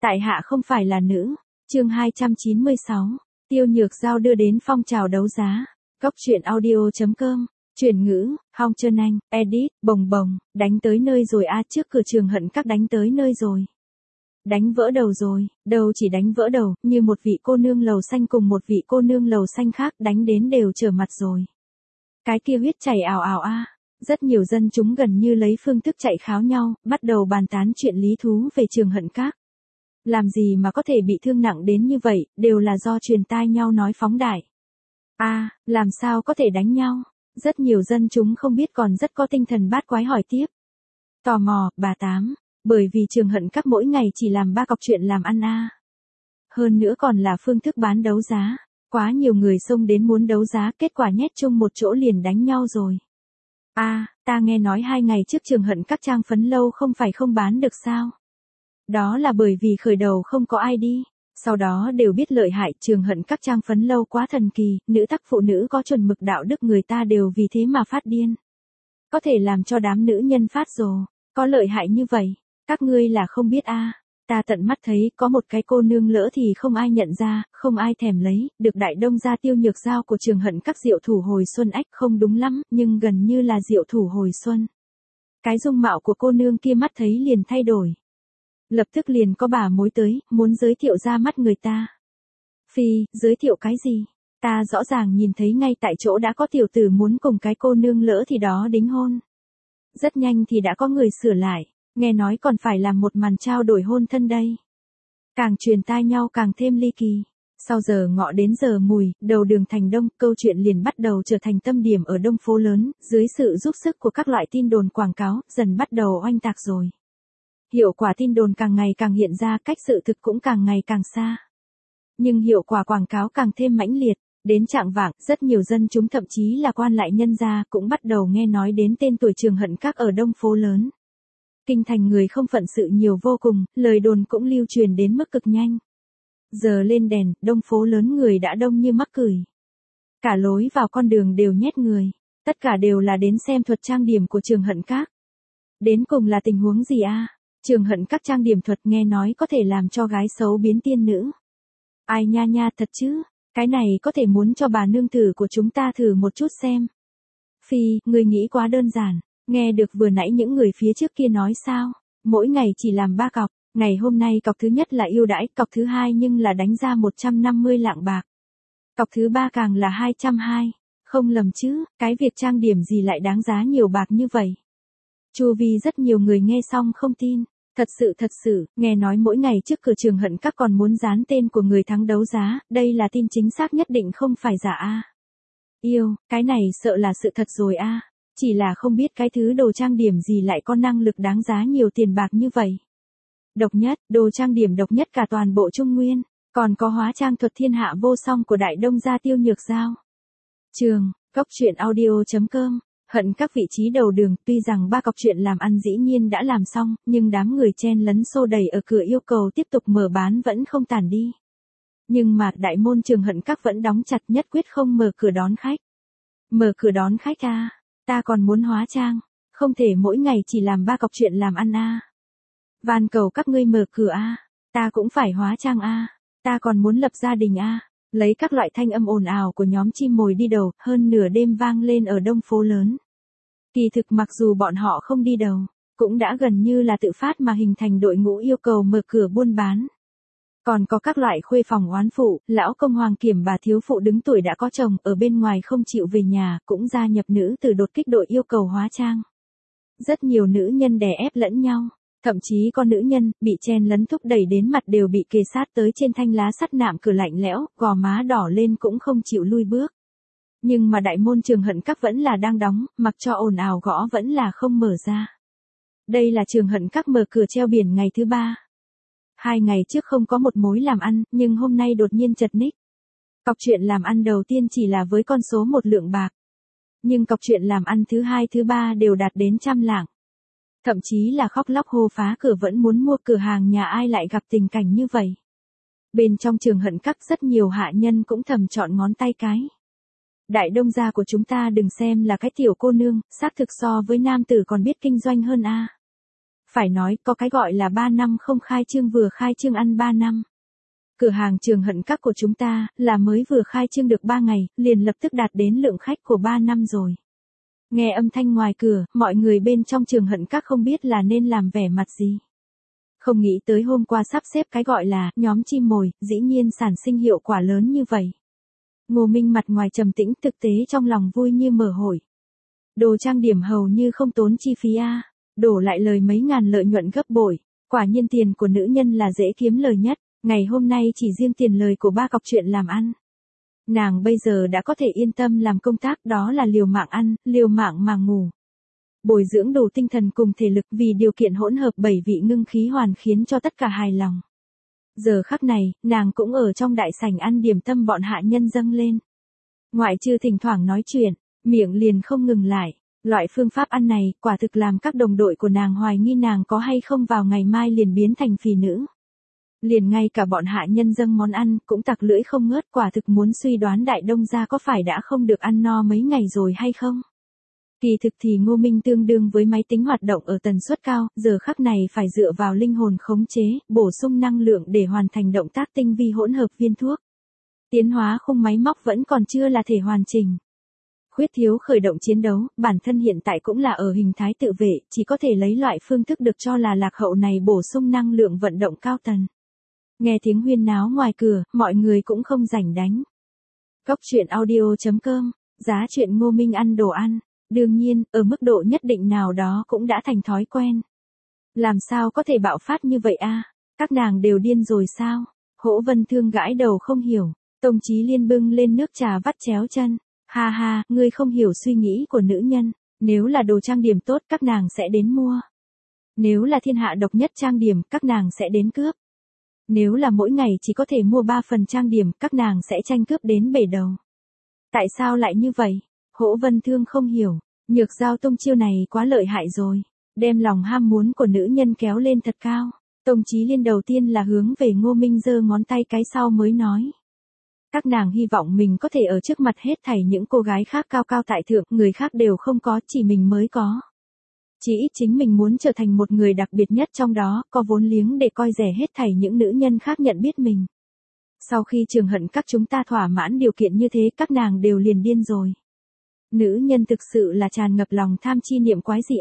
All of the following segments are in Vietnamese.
Tại hạ không phải là nữ. Chương 296. Tiêu Nhược Giao đưa đến phong trào đấu giá. Góc truyện audio.com. Chuyển ngữ, Hong Trân Anh, edit, bồng bồng, đánh tới nơi rồi a, trước cửa Trường Hận Các đánh tới nơi rồi. Đánh vỡ đầu rồi, đâu chỉ đánh vỡ đầu, như một vị cô nương lầu xanh cùng một vị cô nương lầu xanh khác đánh đến đều trở mặt rồi. Cái kia huyết chảy ào ào a. Rất nhiều dân chúng gần như lấy phương thức chạy kháo nhau, bắt đầu bàn tán chuyện lý thú về Trường Hận Các. Làm gì mà có thể bị thương nặng đến như vậy, đều là do truyền tai nhau nói phóng đại. Làm sao có thể đánh nhau? Rất nhiều dân chúng không biết còn rất có tinh thần bát quái hỏi tiếp. Tò mò, bà Tám, bởi vì Trường Hận Các mỗi ngày chỉ làm 3 cọc chuyện làm ăn a. Hơn nữa còn là phương thức bán đấu giá, quá nhiều người xông đến muốn đấu giá, kết quả nhét chung một chỗ liền đánh nhau rồi. Ta nghe nói 2 ngày trước Trường Hận Các trang phấn lâu không phải không bán được sao? Đó là bởi vì khởi đầu không có ai đi, sau đó đều biết lợi hại. Trường Hận Các trang phấn lâu quá thần kỳ, nữ tác phụ nữ có chuẩn mực đạo đức người ta đều vì thế mà phát điên. Có thể làm cho đám nữ nhân phát rồ, có lợi hại như vậy, các ngươi là không biết ta tận mắt thấy có một cái cô nương lỡ thì không ai nhận ra, không ai thèm lấy, được đại đông gia Tiêu Nhược Giao của Trường Hận Các diệu thủ hồi xuân không đúng lắm, nhưng gần như là diệu thủ hồi xuân. Cái dung mạo của cô nương kia mắt thấy liền thay đổi. Lập tức liền có bà mối tới, muốn giới thiệu ra mắt người ta. Phi, giới thiệu cái gì? Ta rõ ràng nhìn thấy ngay tại chỗ đã có tiểu tử muốn cùng cái cô nương lỡ thì đó đính hôn. Rất nhanh thì đã có người sửa lại, nghe nói còn phải làm một màn trao đổi hôn thân đây. Càng truyền tai nhau càng thêm ly kỳ. Sau giờ ngọ đến giờ mùi, đầu đường thành đông, câu chuyện liền bắt đầu trở thành tâm điểm ở đông phố lớn, dưới sự giúp sức của các loại tin đồn quảng cáo, dần bắt đầu oanh tạc rồi. Hiệu quả tin đồn càng ngày càng hiện ra, cách sự thực cũng càng ngày càng xa. Nhưng hiệu quả quảng cáo càng thêm mãnh liệt, đến chạng vạng, rất nhiều dân chúng thậm chí là quan lại nhân gia cũng bắt đầu nghe nói đến tên tuổi Trường Hận Các ở đông phố lớn. Kinh thành người không phận sự nhiều vô cùng, lời đồn cũng lưu truyền đến mức cực nhanh. Giờ lên đèn, đông phố lớn người đã đông như mắc cười. Cả lối vào con đường đều nhét người, tất cả đều là đến xem thuật trang điểm của Trường Hận Các. Đến cùng là tình huống gì Trường Hận Các trang điểm thuật nghe nói có thể làm cho gái xấu biến tiên nữ. Ai nha thật chứ, cái này có thể muốn cho bà nương tử của chúng ta thử một chút xem. Phi, người nghĩ quá đơn giản, nghe được vừa nãy những người phía trước kia nói sao, mỗi ngày chỉ làm 3 cọc, ngày hôm nay cọc thứ nhất là ưu đãi, cọc thứ hai nhưng là đánh ra 150 lạng bạc. Cọc thứ 3 càng là 220, không lầm chứ, cái việc trang điểm gì lại đáng giá nhiều bạc như vậy. Chu vi rất nhiều người nghe xong không tin. Thật sự, nghe nói mỗi ngày trước cửa Trường Hận Các còn muốn dán tên của người thắng đấu giá, đây là tin chính xác nhất định không phải giả Yêu, cái này sợ là sự thật rồi chỉ là không biết cái thứ đồ trang điểm gì lại có năng lực đáng giá nhiều tiền bạc như vậy. Độc nhất, đồ trang điểm độc nhất cả toàn bộ Trung Nguyên, còn có hóa trang thuật thiên hạ vô song của đại đông gia Tiêu Nhược Giao. Góc truyện audio.com. Hận Các vị trí đầu đường, tuy rằng 3 cọc chuyện làm ăn dĩ nhiên đã làm xong, nhưng đám người chen lấn xô đẩy ở cửa yêu cầu tiếp tục mở bán vẫn không tản đi. Nhưng mà đại môn Trường Hận Các vẫn đóng chặt, nhất quyết không mở cửa đón khách. Mở cửa đón khách ta còn muốn hóa trang, không thể mỗi ngày chỉ làm 3 cọc chuyện làm ăn van cầu các ngươi mở cửa ta cũng phải hóa trang ta còn muốn lập gia đình Lấy các loại thanh âm ồn ào của nhóm chim mồi đi đầu, hơn nửa đêm vang lên ở đông phố lớn. Kỳ thực mặc dù bọn họ không đi đầu, cũng đã gần như là tự phát mà hình thành đội ngũ yêu cầu mở cửa buôn bán. Còn có các loại khuê phòng oán phụ, lão công hoàng kiểm bà thiếu phụ đứng tuổi đã có chồng ở bên ngoài không chịu về nhà, cũng gia nhập nữ từ đột kích đội yêu cầu hóa trang. Rất nhiều nữ nhân đè ép lẫn nhau. Thậm chí có nữ nhân, bị chen lấn thúc đẩy đến mặt đều bị kề sát tới trên thanh lá sắt nạm cửa lạnh lẽo, gò má đỏ lên cũng không chịu lui bước. Nhưng mà đại môn Trường Hận Các vẫn là đang đóng, mặc cho ồn ào gõ vẫn là không mở ra. Đây là Trường Hận Các mở cửa treo biển ngày thứ 3. 2 ngày trước không có một mối làm ăn, nhưng hôm nay đột nhiên chật ních. Cọc chuyện làm ăn đầu tiên chỉ là với con số 1 lượng bạc. Nhưng cọc chuyện làm ăn thứ 2 thứ 3 đều đạt đến 100 lạng. Thậm chí là khóc lóc hô phá cửa vẫn muốn mua cửa hàng nhà ai lại gặp tình cảnh như vậy. Bên trong Trường Hận Các rất nhiều hạ nhân cũng thầm chọn ngón tay cái. Đại đông gia của chúng ta đừng xem là cái tiểu cô nương, xác thực so với nam tử còn biết kinh doanh hơn Phải nói có cái gọi là 3 năm không khai trương vừa khai trương ăn 3 năm. Cửa hàng Trường Hận Các của chúng ta là mới vừa khai trương được 3 ngày, liền lập tức đạt đến lượng khách của 3 năm rồi. Nghe âm thanh ngoài cửa, mọi người bên trong Trường Hận Các không biết là nên làm vẻ mặt gì. Không nghĩ tới hôm qua sắp xếp cái gọi là nhóm chim mồi, dĩ nhiên sản sinh hiệu quả lớn như vậy. Ngô Minh mặt ngoài trầm tĩnh, thực tế trong lòng vui như mở hội. Đồ trang điểm hầu như không tốn chi phí đổ lại lời mấy ngàn lợi nhuận gấp bội. Quả nhiên tiền của nữ nhân là dễ kiếm lời nhất. Ngày hôm nay chỉ riêng tiền lời của 3 cọc chuyện làm ăn. Nàng bây giờ đã có thể yên tâm làm công tác, đó là liều mạng ăn, liều mạng mà ngủ. Bồi dưỡng đủ tinh thần cùng thể lực, vì điều kiện hỗn hợp 7 vị ngưng khí hoàn khiến cho tất cả hài lòng. Giờ khắc này, nàng cũng ở trong đại sảnh ăn điểm tâm bọn hạ nhân dâng lên. Ngoại trừ thỉnh thoảng nói chuyện, miệng liền không ngừng lại. Loại phương pháp ăn này, quả thực làm các đồng đội của nàng hoài nghi nàng có hay không vào ngày mai liền biến thành phì nữ. Liền ngay cả bọn hạ nhân dâng món ăn, cũng tặc lưỡi không ngớt, quả thực muốn suy đoán Đại Đông gia có phải đã không được ăn no mấy ngày rồi hay không. Kỳ thực thì Ngô Minh tương đương với máy tính hoạt động ở tần suất cao, giờ khắc này phải dựa vào linh hồn khống chế, bổ sung năng lượng để hoàn thành động tác tinh vi hỗn hợp viên thuốc. Tiến hóa khung máy móc vẫn còn chưa là thể hoàn chỉnh. Khuyết thiếu khởi động chiến đấu, bản thân hiện tại cũng là ở hình thái tự vệ, chỉ có thể lấy loại phương thức được cho là lạc hậu này bổ sung năng lượng vận động cao tần. Nghe tiếng huyên náo ngoài cửa, mọi người cũng không rảnh đánh. Góc truyện audio.com, giá truyện Ngô Minh ăn đồ ăn. Đương nhiên, ở mức độ nhất định nào đó cũng đã thành thói quen. Làm sao có thể bạo phát như vậy Các nàng đều điên rồi sao? Hỗ Vân Thương gãi đầu không hiểu. Tông Chí Liên bưng lên nước trà vắt chéo chân. Ha ha, ngươi không hiểu suy nghĩ của nữ nhân. Nếu là đồ trang điểm tốt các nàng sẽ đến mua. Nếu là thiên hạ độc nhất trang điểm các nàng sẽ đến cướp. Nếu là mỗi ngày chỉ có thể mua 3 phần trang điểm các nàng sẽ tranh cướp đến bể đầu. Tại sao lại như vậy? Hỗ Vân Thương không hiểu. Nhược Giao tung chiêu này quá lợi hại rồi. Đem lòng ham muốn của nữ nhân kéo lên thật cao. Tông Chí Liên đầu tiên là hướng về Ngô Minh giơ ngón tay cái sau mới nói. Các nàng hy vọng mình có thể ở trước mặt hết thảy những cô gái khác cao cao tại thượng, người khác đều không có, chỉ mình mới có. Chỉ ít chính mình muốn trở thành một người đặc biệt nhất trong đó, có vốn liếng để coi rẻ hết thảy những nữ nhân khác nhận biết mình. Sau khi Trường Hận Các chúng ta thỏa mãn điều kiện như thế các nàng đều liền điên rồi. Nữ nhân thực sự là tràn ngập lòng tham chi niệm quái gì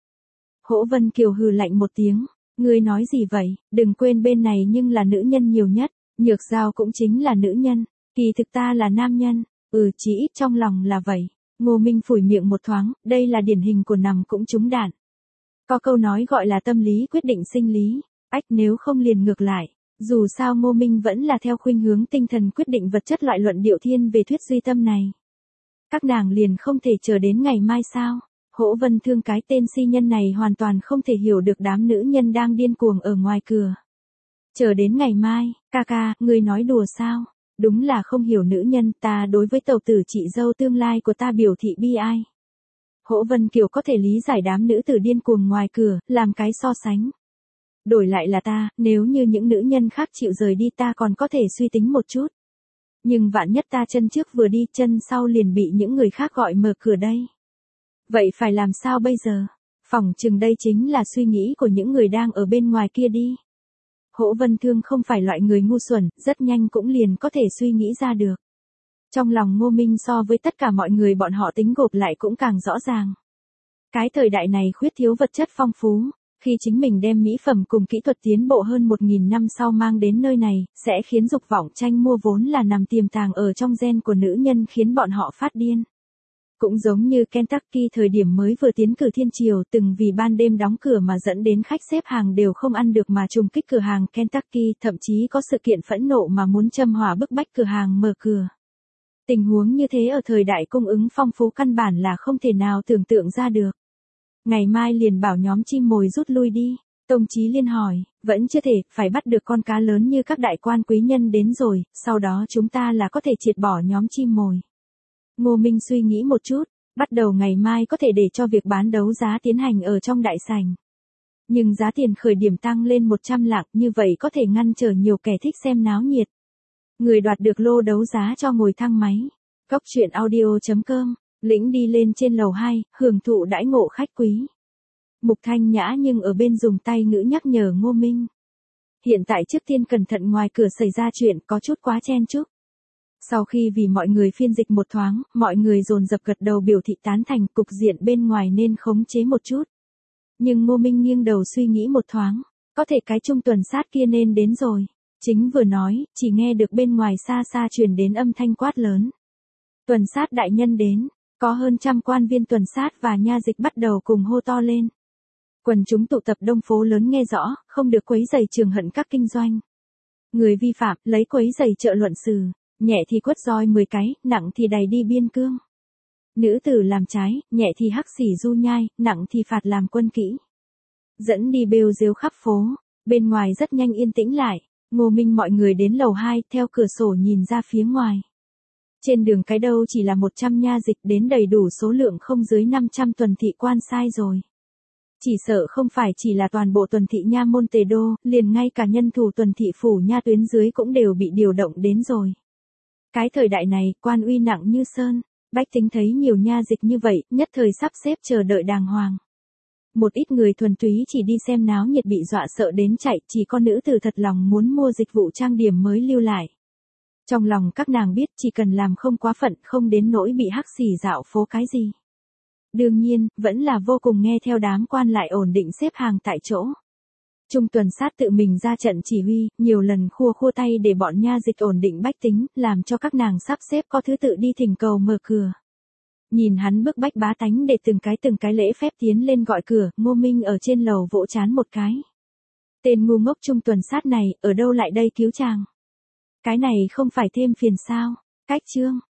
Hỗ Vân Kiều hừ lạnh một tiếng. Ngươi nói gì vậy, đừng quên bên này nhưng là nữ nhân nhiều nhất, Nhược Giao cũng chính là nữ nhân, kỳ thực ta là nam nhân, chỉ ít trong lòng là vậy. Ngô Minh phủi miệng một thoáng, đây là điển hình của nằm cũng trúng đạn. Có câu nói gọi là tâm lý quyết định sinh lý, nếu không liền ngược lại. Dù sao Ngô Minh vẫn là theo khuynh hướng tinh thần quyết định vật chất loại luận điệu thiên về thuyết duy tâm này. Các nàng liền không thể chờ đến ngày mai sao? Hỗ Vân Thương cái tên si nhân này hoàn toàn không thể hiểu được đám nữ nhân đang điên cuồng ở ngoài cửa. Chờ đến ngày mai, ca ca, ngươi nói đùa sao? Đúng là không hiểu nữ nhân, ta đối với tẩu tử chị dâu tương lai của ta biểu thị bi ai. Hỗ Vân Kiều có thể lý giải đám nữ tử điên cuồng ngoài cửa, làm cái so sánh. Đổi lại là ta, nếu như những nữ nhân khác chịu rời đi ta còn có thể suy tính một chút. Nhưng vạn nhất ta chân trước vừa đi, chân sau liền bị những người khác gọi mở cửa đây. Vậy phải làm sao bây giờ? Phỏng chừng đây chính là suy nghĩ của những người đang ở bên ngoài kia đi. Hỗ Vân Thương không phải loại người ngu xuẩn, rất nhanh cũng liền có thể suy nghĩ ra được. Trong lòng Ngô Minh so với tất cả mọi người bọn họ tính gộp lại cũng càng rõ ràng. Cái thời đại này khuyết thiếu vật chất phong phú, khi chính mình đem mỹ phẩm cùng kỹ thuật tiến bộ hơn 1.000 năm sau mang đến nơi này, sẽ khiến dục vọng tranh mua vốn là nằm tiềm tàng ở trong gen của nữ nhân khiến bọn họ phát điên. Cũng giống như Kentucky thời điểm mới vừa tiến cử thiên triều từng vì ban đêm đóng cửa mà dẫn đến khách xếp hàng đều không ăn được mà trùng kích cửa hàng Kentucky, thậm chí có sự kiện phẫn nộ mà muốn châm hỏa bức bách cửa hàng mở cửa. Tình huống như thế ở thời đại cung ứng phong phú căn bản là không thể nào tưởng tượng ra được. Ngày mai liền bảo nhóm chim mồi rút lui đi. Tông Chí Liên hỏi, vẫn chưa thể, phải bắt được con cá lớn như các đại quan quý nhân đến rồi, sau đó chúng ta là có thể triệt bỏ nhóm chim mồi. Ngô Minh suy nghĩ một chút, bắt đầu ngày mai có thể để cho việc bán đấu giá tiến hành ở trong đại sảnh. Nhưng giá tiền khởi điểm tăng lên 100 lạng, như vậy có thể ngăn trở nhiều kẻ thích xem náo nhiệt. Người đoạt được lô đấu giá cho ngồi thang máy. Góc truyện audio.com, lĩnh đi lên trên lầu 2, hưởng thụ đãi ngộ khách quý. Mục Thanh Nhã nhưng ở bên dùng tay ngữ nhắc nhở Ngô Minh. Hiện tại trước tiên cẩn thận ngoài cửa xảy ra chuyện có chút quá chen chúc. Sau khi vì mọi người phiên dịch một thoáng, mọi người dồn dập gật đầu biểu thị tán thành cục diện bên ngoài nên khống chế một chút. Nhưng Ngô Minh nghiêng đầu suy nghĩ một thoáng, có thể cái Trung tuần sát kia nên đến rồi. Chính vừa nói, chỉ nghe được bên ngoài xa xa truyền đến âm thanh quát lớn. Tuần sát đại nhân đến, có hơn trăm quan viên tuần sát và nha dịch bắt đầu cùng hô to lên. Quần chúng tụ tập đông phố lớn nghe rõ, không được quấy rầy trường hận các kinh doanh. Người vi phạm, lấy quấy rầy trợ luận xử, nhẹ thì quất roi 10 cái, nặng thì đày đi biên cương. Nữ tử làm trái, nhẹ thì hắc xỉ du nhai, nặng thì phạt làm quân kỹ. Dẫn đi bêu rếu khắp phố, bên ngoài rất nhanh yên tĩnh lại, Ngô Minh mọi người đến lầu 2, theo cửa sổ nhìn ra phía ngoài. Trên đường cái đâu chỉ là 100 nha dịch đến đầy đủ số lượng không dưới 500 tuần thị quan sai rồi. Chỉ sợ không phải chỉ là toàn bộ tuần thị nha môn Tề Đô, liền ngay cả nhân thủ tuần thị phủ nha tuyến dưới cũng đều bị điều động đến rồi. Cái thời đại này, quan uy nặng như sơn, bách tính thấy nhiều nha dịch như vậy, nhất thời sắp xếp chờ đợi đàng hoàng. Một ít người thuần túy chỉ đi xem náo nhiệt bị dọa sợ đến chạy, chỉ có nữ tử thật lòng muốn mua dịch vụ trang điểm mới lưu lại. Trong lòng các nàng biết chỉ cần làm không quá phận, không đến nỗi bị hắc xỉ dạo phố cái gì. Đương nhiên, vẫn là vô cùng nghe theo đám quan lại ổn định xếp hàng tại chỗ. Trung tuần sát tự mình ra trận chỉ huy, nhiều lần khua tay để bọn nha dịch ổn định bách tính, làm cho các nàng sắp xếp có thứ tự đi thỉnh cầu mở cửa. Nhìn hắn bức bách bá tánh để từng cái lễ phép tiến lên gọi cửa, Ngô Minh ở trên lầu vỗ chán một cái. Tên ngu ngốc Trung tuần sát này, ở đâu lại đây cứu chàng? Cái này không phải thêm phiền sao? Cách chương.